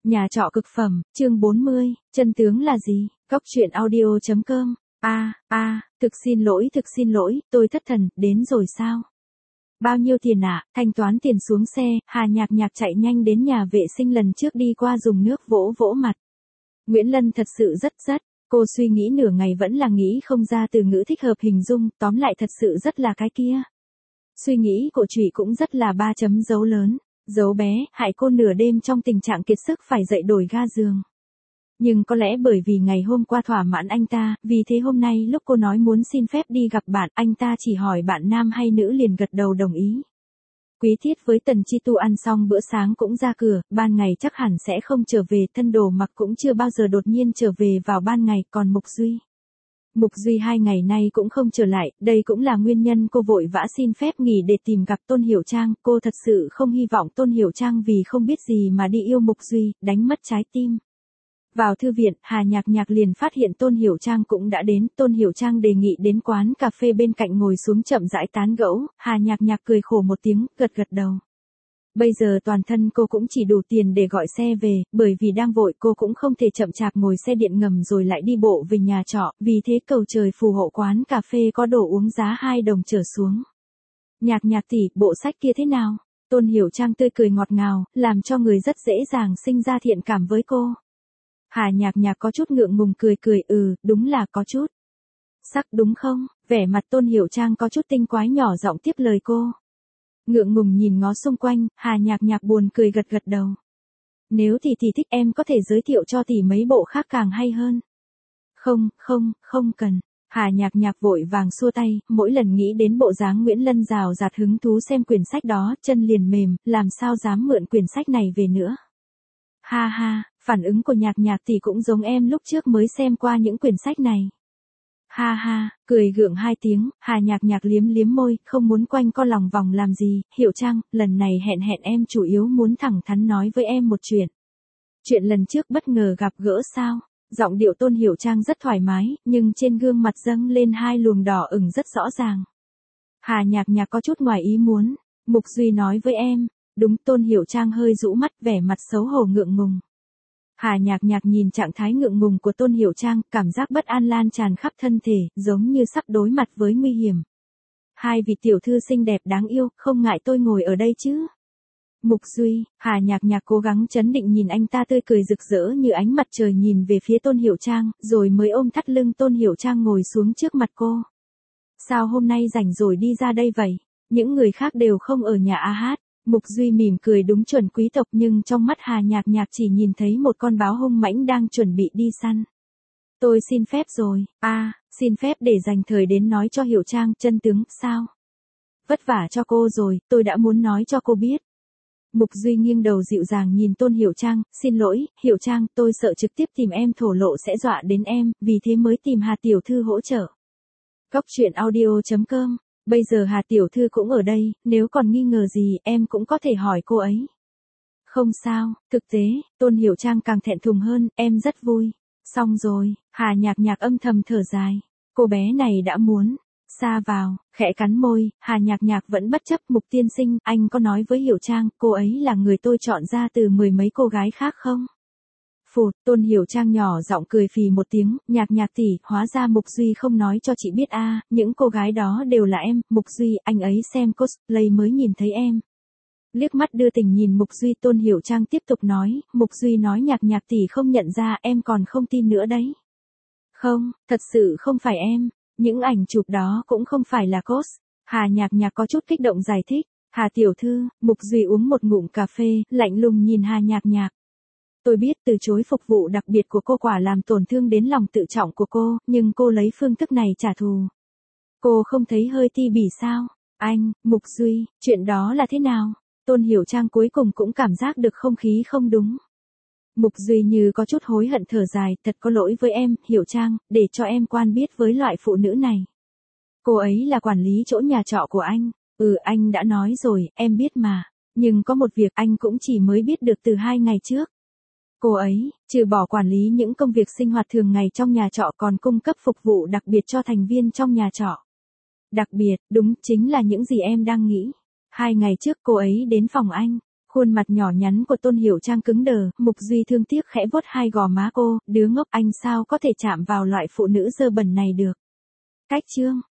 Nhà trọ cực phẩm, chương 40, chân tướng là gì? Cóc truyện audio.com. Thực xin lỗi, tôi thất thần, đến rồi sao? Bao nhiêu tiền ạ? Thanh toán tiền xuống xe, Hà Nhạc Nhạc chạy nhanh đến nhà vệ sinh lần trước đi qua dùng nước vỗ vỗ mặt. Nguyễn Lân thật sự rất, cô suy nghĩ nửa ngày vẫn là nghĩ không ra từ ngữ thích hợp hình dung, tóm lại thật sự rất là cái kia. Suy nghĩ của Trụy cũng rất là 3 chấm dấu lớn. Dấu bé, hại cô nửa đêm trong tình trạng kiệt sức phải dậy đổi ga giường. Nhưng có lẽ bởi vì ngày hôm qua thỏa mãn anh ta, vì thế hôm nay lúc cô nói muốn xin phép đi gặp bạn, anh ta chỉ hỏi bạn nam hay nữ liền gật đầu đồng ý. Quý Thiết với Tần Chi Tu ăn xong bữa sáng cũng ra cửa, ban ngày chắc hẳn sẽ không trở về, thân đồ mặc cũng chưa bao giờ đột nhiên trở về vào ban ngày, còn Mục Duy 2 ngày nay cũng không trở lại, đây cũng là nguyên nhân cô vội vã xin phép nghỉ để tìm gặp Tôn Hiểu Trang, cô thật sự không hy vọng Tôn Hiểu Trang vì không biết gì mà đi yêu Mục Duy, đánh mất trái tim. Vào thư viện, Hà Nhạc Nhạc liền phát hiện Tôn Hiểu Trang cũng đã đến, Tôn Hiểu Trang đề nghị đến quán cà phê bên cạnh ngồi xuống chậm rãi tán gẫu, Hà Nhạc Nhạc cười khổ một tiếng, gật đầu. Bây giờ toàn thân cô cũng chỉ đủ tiền để gọi xe về, bởi vì đang vội cô cũng không thể chậm chạp ngồi xe điện ngầm rồi lại đi bộ về nhà trọ, vì thế cầu trời phù hộ quán cà phê có đồ uống giá 2 đồng trở xuống. Nhạc Nhạc tỷ, bộ sách kia thế nào? Tôn Hiểu Trang tươi cười ngọt ngào, làm cho người rất dễ dàng sinh ra thiện cảm với cô. Hà Nhạc Nhạc có chút ngượng ngùng cười, đúng là có chút. Sắc đúng không? Vẻ mặt Tôn Hiểu Trang có chút tinh quái nhỏ giọng tiếp lời cô. Ngượng ngùng nhìn ngó xung quanh, Hà Nhạc Nhạc buồn cười gật đầu. Nếu tỷ thích em có thể giới thiệu cho tỷ mấy bộ khác càng hay hơn. Không cần. Hà Nhạc Nhạc vội vàng xua tay, mỗi lần nghĩ đến bộ dáng Nguyễn Lân rào rạt hứng thú xem quyển sách đó, chân liền mềm, làm sao dám mượn quyển sách này về nữa. Ha, phản ứng của Nhạc Nhạc tỷ cũng giống em lúc trước mới xem qua những quyển sách này. Ha, cười gượng 2 tiếng, Hà Nhạc Nhạc liếm môi, không muốn quanh co lòng vòng làm gì, Hiểu Trang, lần này hẹn em chủ yếu muốn thẳng thắn nói với em một chuyện. Chuyện lần trước bất ngờ gặp gỡ sao? Giọng điệu Tôn Hiểu Trang rất thoải mái, nhưng trên gương mặt dâng lên 2 luồng đỏ ửng rất rõ ràng. Hà Nhạc Nhạc có chút ngoài ý muốn, Mục Duy nói với em, đúng. Tôn Hiểu Trang hơi rũ mắt, vẻ mặt xấu hổ ngượng ngùng. Hà Nhạc Nhạc nhìn trạng thái ngượng ngùng của Tôn Hiểu Trang, cảm giác bất an lan tràn khắp thân thể, giống như sắp đối mặt với nguy hiểm. 2 vị tiểu thư xinh đẹp đáng yêu, không ngại tôi ngồi ở đây chứ? Mục Duy, Hà Nhạc Nhạc cố gắng trấn định nhìn anh ta tươi cười rực rỡ như ánh mặt trời nhìn về phía Tôn Hiểu Trang, rồi mới ôm thắt lưng Tôn Hiểu Trang ngồi xuống trước mặt cô. Sao hôm nay rảnh rồi đi ra đây vậy? Những người khác đều không ở nhà hát. Mục Duy mỉm cười đúng chuẩn quý tộc, nhưng trong mắt Hà Nhạc Nhạc chỉ nhìn thấy một con báo hung mãnh đang chuẩn bị đi săn. Tôi xin phép rồi. Xin phép để dành thời đến nói cho Hiểu Trang chân tướng, sao? Vất vả cho cô rồi, tôi đã muốn nói cho cô biết. Mục Duy nghiêng đầu dịu dàng nhìn Tôn Hiểu Trang, xin lỗi, Hiểu Trang, tôi sợ trực tiếp tìm em thổ lộ sẽ dọa đến em, vì thế mới tìm Hà tiểu thư hỗ trợ. Cóc truyện audio.com. Bây giờ Hà tiểu thư cũng ở đây, nếu còn nghi ngờ gì em cũng có thể hỏi cô ấy. Không sao, thực tế, Tôn Hiểu Trang càng thẹn thùng hơn, em rất vui. Xong rồi, Hà Nhạc Nhạc âm thầm thở dài. Cô bé này đã muốn xa vào, khẽ cắn môi, Hà Nhạc Nhạc vẫn bất chấp. Mục tiên sinh, anh có nói với Hiểu Trang, cô ấy là người tôi chọn ra từ 10 mấy cô gái khác không? Phụt, Tôn Hiểu Trang nhỏ giọng cười phì một tiếng, Nhạc Nhạc tỷ, hóa ra Mục Duy không nói cho chị biết những cô gái đó đều là em. Mục Duy, anh ấy xem cosplay mới nhìn thấy em. Liếc mắt đưa tình nhìn Mục Duy, Tôn Hiểu Trang tiếp tục nói, Mục Duy nói Nhạc Nhạc tỷ không nhận ra, em còn không tin nữa đấy. Không, thật sự không phải em, những ảnh chụp đó cũng không phải là cos. Hà Nhạc Nhạc có chút kích động giải thích, Hà tiểu thư. Mục Duy uống một ngụm cà phê, lạnh lùng nhìn Hà Nhạc Nhạc. Tôi biết từ chối phục vụ đặc biệt của cô quả làm tổn thương đến lòng tự trọng của cô, nhưng cô lấy phương thức này trả thù. Cô không thấy hơi ti bỉ sao? Anh, Mục Duy, chuyện đó là thế nào? Tôn Hiểu Trang cuối cùng cũng cảm giác được không khí không đúng. Mục Duy như có chút hối hận thở dài, thật có lỗi với em, Hiểu Trang, để cho em quen biết với loại phụ nữ này. Cô ấy là quản lý chỗ nhà trọ của anh. Anh đã nói rồi, em biết mà. Nhưng có một việc anh cũng chỉ mới biết được từ 2 ngày trước. Cô ấy, trừ bỏ quản lý những công việc sinh hoạt thường ngày trong nhà trọ còn cung cấp phục vụ đặc biệt cho thành viên trong nhà trọ. Đặc biệt, đúng chính là những gì em đang nghĩ. 2 ngày trước cô ấy đến phòng anh. Khuôn mặt nhỏ nhắn của Tôn Hiểu Trang cứng đờ, Mục Duy thương tiếc khẽ vuốt hai gò má cô, đứa ngốc anh sao có thể chạm vào loại phụ nữ dơ bẩn này được. Cách chương